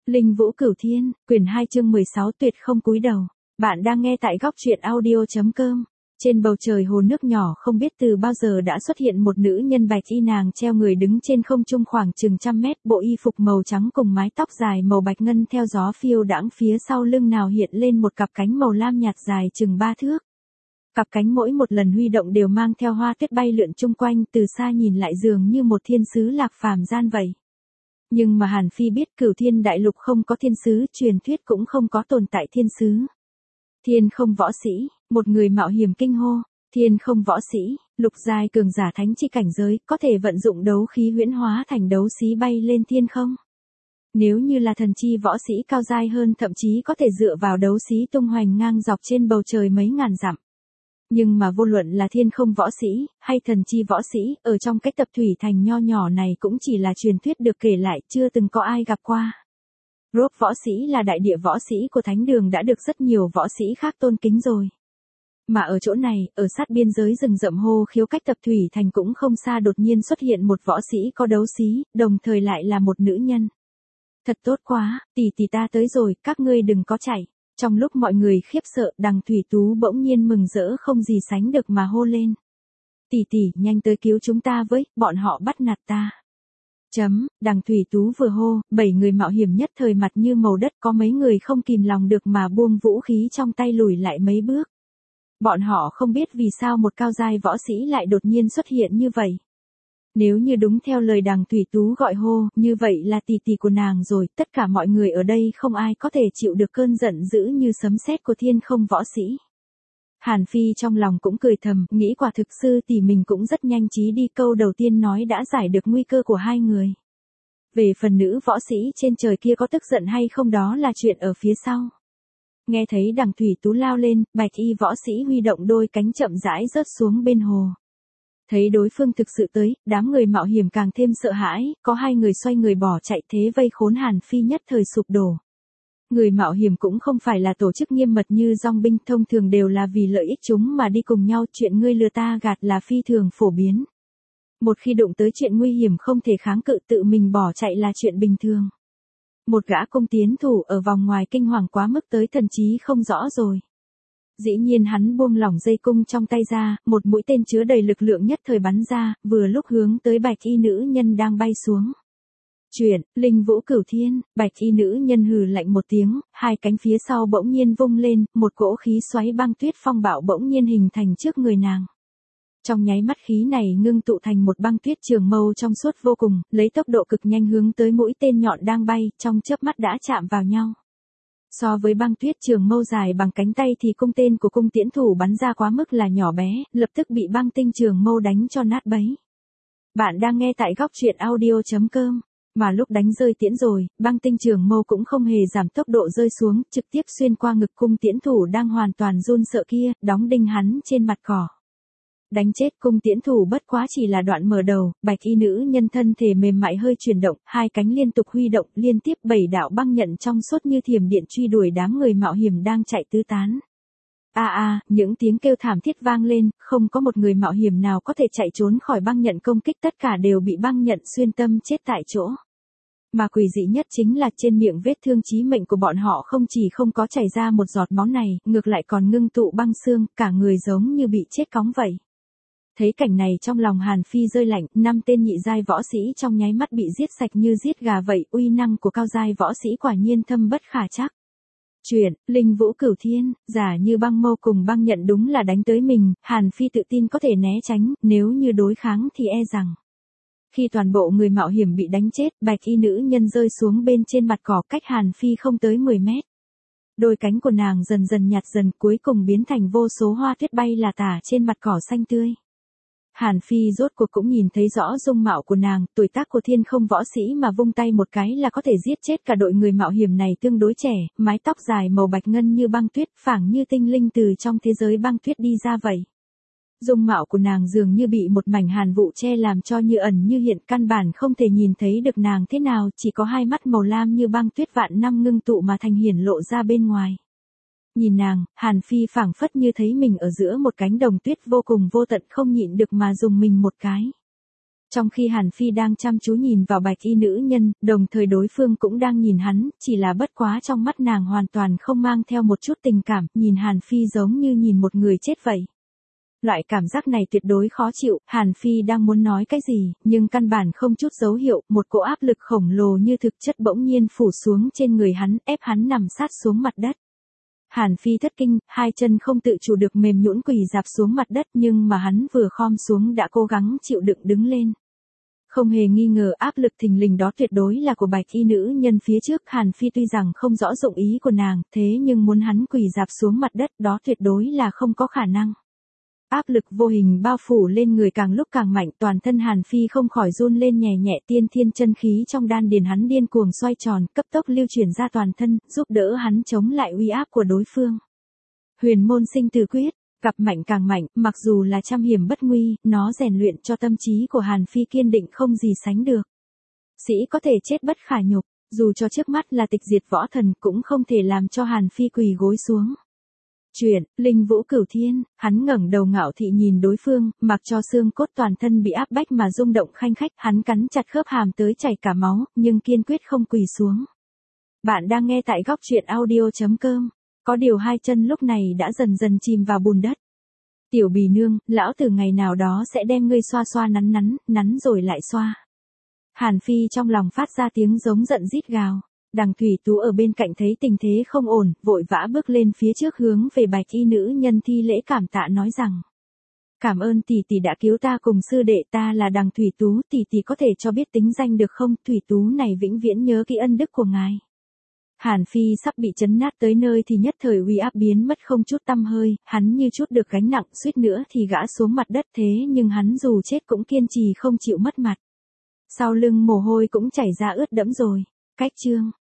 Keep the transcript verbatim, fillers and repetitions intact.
Linh Vũ Cửu Thiên, quyển hai chương mười sáu tuyệt không cúi đầu. Bạn đang nghe tại góc truyện audio chấm com. Trên bầu trời hồ nước nhỏ không biết từ bao giờ đã xuất hiện một nữ nhân bạch y, nàng treo người đứng trên không trung khoảng chừng trăm mét, bộ y phục màu trắng cùng mái tóc dài màu bạch ngân theo gió phiêu đãng, phía sau lưng nào hiện lên một cặp cánh màu lam nhạt dài chừng ba thước. Cặp cánh mỗi một lần huy động đều mang theo hoa tuyết bay lượn chung quanh, từ xa nhìn lại dường như một thiên sứ lạc phàm gian vậy. Nhưng mà Hàn Phi biết Cửu Thiên đại lục không có thiên sứ, truyền thuyết cũng không có tồn tại thiên sứ. Thiên không võ sĩ, một người mạo hiểm kinh hô, thiên không võ sĩ, lục giai cường giả thánh chi cảnh giới, có thể vận dụng đấu khí huyễn hóa thành đấu sĩ bay lên thiên không. Nếu như là thần chi võ sĩ cao giai hơn, thậm chí có thể dựa vào đấu sĩ tung hoành ngang dọc trên bầu trời mấy ngàn dặm. Nhưng mà vô luận là thiên không võ sĩ, hay thần chi võ sĩ, ở trong cái tập thủy thành nho nhỏ này cũng chỉ là truyền thuyết được kể lại, chưa từng có ai gặp qua. Rốt võ sĩ là đại địa võ sĩ của thánh đường đã được rất nhiều võ sĩ khác tôn kính rồi. Mà ở chỗ này, ở sát biên giới rừng rậm hô khiếu cách tập thủy thành cũng không xa, đột nhiên xuất hiện một võ sĩ có đấu sĩ, đồng thời lại là một nữ nhân. Thật tốt quá, tỷ tỷ ta tới rồi, các ngươi đừng có chạy. Trong lúc mọi người khiếp sợ, Đằng Thủy Tú bỗng nhiên mừng rỡ không gì sánh được mà hô lên. Tỷ tỷ, nhanh tới cứu chúng ta với, bọn họ bắt nạt ta. Chấm, Đằng Thủy Tú vừa hô, bảy người mạo hiểm nhất thời mặt như màu đất, có mấy người không kìm lòng được mà buông vũ khí trong tay lùi lại mấy bước. Bọn họ không biết vì sao một cao giai võ sĩ lại đột nhiên xuất hiện như vậy. Nếu như đúng theo lời Đằng Thủy Tú gọi hô, như vậy là tỷ tỷ của nàng rồi, tất cả mọi người ở đây không ai có thể chịu được cơn giận dữ như sấm sét của thiên không võ sĩ. Hàn Phi trong lòng cũng cười thầm, nghĩ quả thực sư tỷ mình cũng rất nhanh trí đi, câu đầu tiên nói đã giải được nguy cơ của hai người. Về phần nữ võ sĩ trên trời kia có tức giận hay không đó là chuyện ở phía sau. Nghe thấy Đằng Thủy Tú lao lên, bạch y võ sĩ huy động đôi cánh chậm rãi rớt xuống bên hồ. Thấy đối phương thực sự tới, đám người mạo hiểm càng thêm sợ hãi, có hai người xoay người bỏ chạy, thế vây khốn Hàn Phi nhất thời sụp đổ. Người mạo hiểm cũng không phải là tổ chức nghiêm mật như dòng binh, thông thường đều là vì lợi ích chúng mà đi cùng nhau, chuyện ngươi lừa ta gạt là phi thường phổ biến. Một khi đụng tới chuyện nguy hiểm không thể kháng cự, tự mình bỏ chạy là chuyện bình thường. Một gã cung tiến thủ ở vòng ngoài kinh hoàng quá mức tới thần trí không rõ rồi. Dĩ nhiên hắn buông lỏng dây cung trong tay ra, một mũi tên chứa đầy lực lượng nhất thời bắn ra, vừa lúc hướng tới bạch y nữ nhân đang bay xuống. Chuyển, Linh Vũ Cửu Thiên, bạch y nữ nhân hừ lạnh một tiếng, hai cánh phía sau bỗng nhiên vung lên, một cỗ khí xoáy băng tuyết phong bạo bỗng nhiên hình thành trước người nàng. Trong nháy mắt khí này ngưng tụ thành một băng tuyết trường mâu trong suốt vô cùng, lấy tốc độ cực nhanh hướng tới mũi tên nhọn đang bay, trong chớp mắt đã chạm vào nhau. So với băng tuyết trường mâu dài bằng cánh tay thì cung tên của cung tiễn thủ bắn ra quá mức là nhỏ bé, lập tức bị băng tinh trường mâu đánh cho nát bấy. Bạn đang nghe tại góc truyện audio chấm com. Mà lúc đánh rơi tiễn rồi, băng tinh trường mâu cũng không hề giảm tốc độ rơi xuống, trực tiếp xuyên qua ngực cung tiễn thủ đang hoàn toàn run sợ kia, đóng đinh hắn trên mặt cỏ. Đánh chết cung tiễn thủ bất quá chỉ là đoạn mở đầu, bạch y nữ nhân thân thể mềm mại hơi chuyển động, hai cánh liên tục huy động, liên tiếp bảy đạo băng nhận trong suốt như thiểm điện truy đuổi đám người mạo hiểm đang chạy tứ tán. A a, những tiếng kêu thảm thiết vang lên, không có một người mạo hiểm nào có thể chạy trốn khỏi băng nhận công kích, tất cả đều bị băng nhận xuyên tâm chết tại chỗ. Mà quỷ dị nhất chính là trên miệng vết thương chí mệnh của bọn họ không chỉ không có chảy ra một giọt máu này, ngược lại còn ngưng tụ băng xương, cả người giống như bị chết cóng vậy. Thấy cảnh này trong lòng Hàn Phi rơi lạnh, năm tên nhị giai võ sĩ trong nháy mắt bị giết sạch như giết gà vậy, uy năng của cao giai võ sĩ quả nhiên thâm bất khả trắc. Chuyện, Linh Vũ Cửu Thiên, giả như băng mâu cùng băng nhận đúng là đánh tới mình, Hàn Phi tự tin có thể né tránh, nếu như đối kháng thì e rằng. Khi toàn bộ người mạo hiểm bị đánh chết, bạch y nữ nhân rơi xuống bên trên mặt cỏ cách Hàn Phi không tới mười mét. Đôi cánh của nàng dần dần nhạt dần, cuối cùng biến thành vô số hoa tuyết bay là tả trên mặt cỏ xanh tươi. Hàn Phi rốt cuộc cũng nhìn thấy rõ dung mạo của nàng, tuổi tác của thiên không võ sĩ mà vung tay một cái là có thể giết chết cả đội người mạo hiểm này tương đối trẻ, mái tóc dài màu bạch ngân như băng tuyết, phảng như tinh linh từ trong thế giới băng tuyết đi ra vậy. Dung mạo của nàng dường như bị một mảnh hàn vụ che làm cho như ẩn như hiện, căn bản không thể nhìn thấy được nàng thế nào, chỉ có hai mắt màu lam như băng tuyết vạn năm ngưng tụ mà thành hiển lộ ra bên ngoài. Nhìn nàng, Hàn Phi phảng phất như thấy mình ở giữa một cánh đồng tuyết vô cùng vô tận, không nhịn được mà dùng mình một cái. Trong khi Hàn Phi đang chăm chú nhìn vào bạch y nữ nhân, đồng thời đối phương cũng đang nhìn hắn, chỉ là bất quá trong mắt nàng hoàn toàn không mang theo một chút tình cảm, nhìn Hàn Phi giống như nhìn một người chết vậy. Loại cảm giác này tuyệt đối khó chịu, Hàn Phi đang muốn nói cái gì, nhưng căn bản không chút dấu hiệu, một cỗ áp lực khổng lồ như thực chất bỗng nhiên phủ xuống trên người hắn, ép hắn nằm sát xuống mặt đất. Hàn Phi thất kinh, hai chân không tự chủ được mềm nhũn quỳ dạp xuống mặt đất, nhưng mà hắn vừa khom xuống đã cố gắng chịu đựng đứng lên. Không hề nghi ngờ áp lực thình lình đó tuyệt đối là của bạch y nữ nhân phía trước. Hàn Phi tuy rằng không rõ dụng ý của nàng, thế nhưng muốn hắn quỳ dạp xuống mặt đất đó tuyệt đối là không có khả năng. Áp lực vô hình bao phủ lên người càng lúc càng mạnh, toàn thân Hàn Phi không khỏi run lên nhẹ nhẹ, tiên thiên chân khí trong đan điền hắn điên cuồng xoay tròn, cấp tốc lưu chuyển ra toàn thân, giúp đỡ hắn chống lại uy áp của đối phương. Huyền môn sinh tử quyết, gặp mạnh càng mạnh, mặc dù là trăm hiểm bất nguy, nó rèn luyện cho tâm trí của Hàn Phi kiên định không gì sánh được. Sĩ có thể chết bất khả nhục, dù cho trước mắt là tịch diệt võ thần cũng không thể làm cho Hàn Phi quỳ gối xuống. Chuyện, linh vũ cửu thiên, hắn ngẩng đầu ngạo thị nhìn đối phương, mặc cho xương cốt toàn thân bị áp bách mà rung động khanh khách, hắn cắn chặt khớp hàm tới chảy cả máu, nhưng kiên quyết không quỳ xuống. Bạn đang nghe tại góc truyện audio chấm com, có điều hai chân lúc này đã dần dần chìm vào bùn đất. Tiểu bì nương, lão tử ngày nào đó sẽ đem ngươi xoa xoa nắn nắn, nắn rồi lại xoa. Hàn Phi trong lòng phát ra tiếng giống giận rít gào. Đằng Thủy Tú ở bên cạnh thấy tình thế không ổn, vội vã bước lên phía trước hướng về bạch y nữ nhân thi lễ cảm tạ nói rằng. Cảm ơn tỷ tỷ đã cứu ta cùng sư đệ, ta là Đằng Thủy Tú, tỷ tỷ có thể cho biết tính danh được không? Thủy Tú này vĩnh viễn nhớ kỹ ân đức của ngài. Hàn Phi sắp bị chấn nát tới nơi thì nhất thời uy áp biến mất không chút tăm hơi, hắn như chút được gánh nặng, suýt nữa thì gã xuống mặt đất, thế nhưng hắn dù chết cũng kiên trì không chịu mất mặt. Sau lưng mồ hôi cũng chảy ra ướt đẫm rồi. Cách chương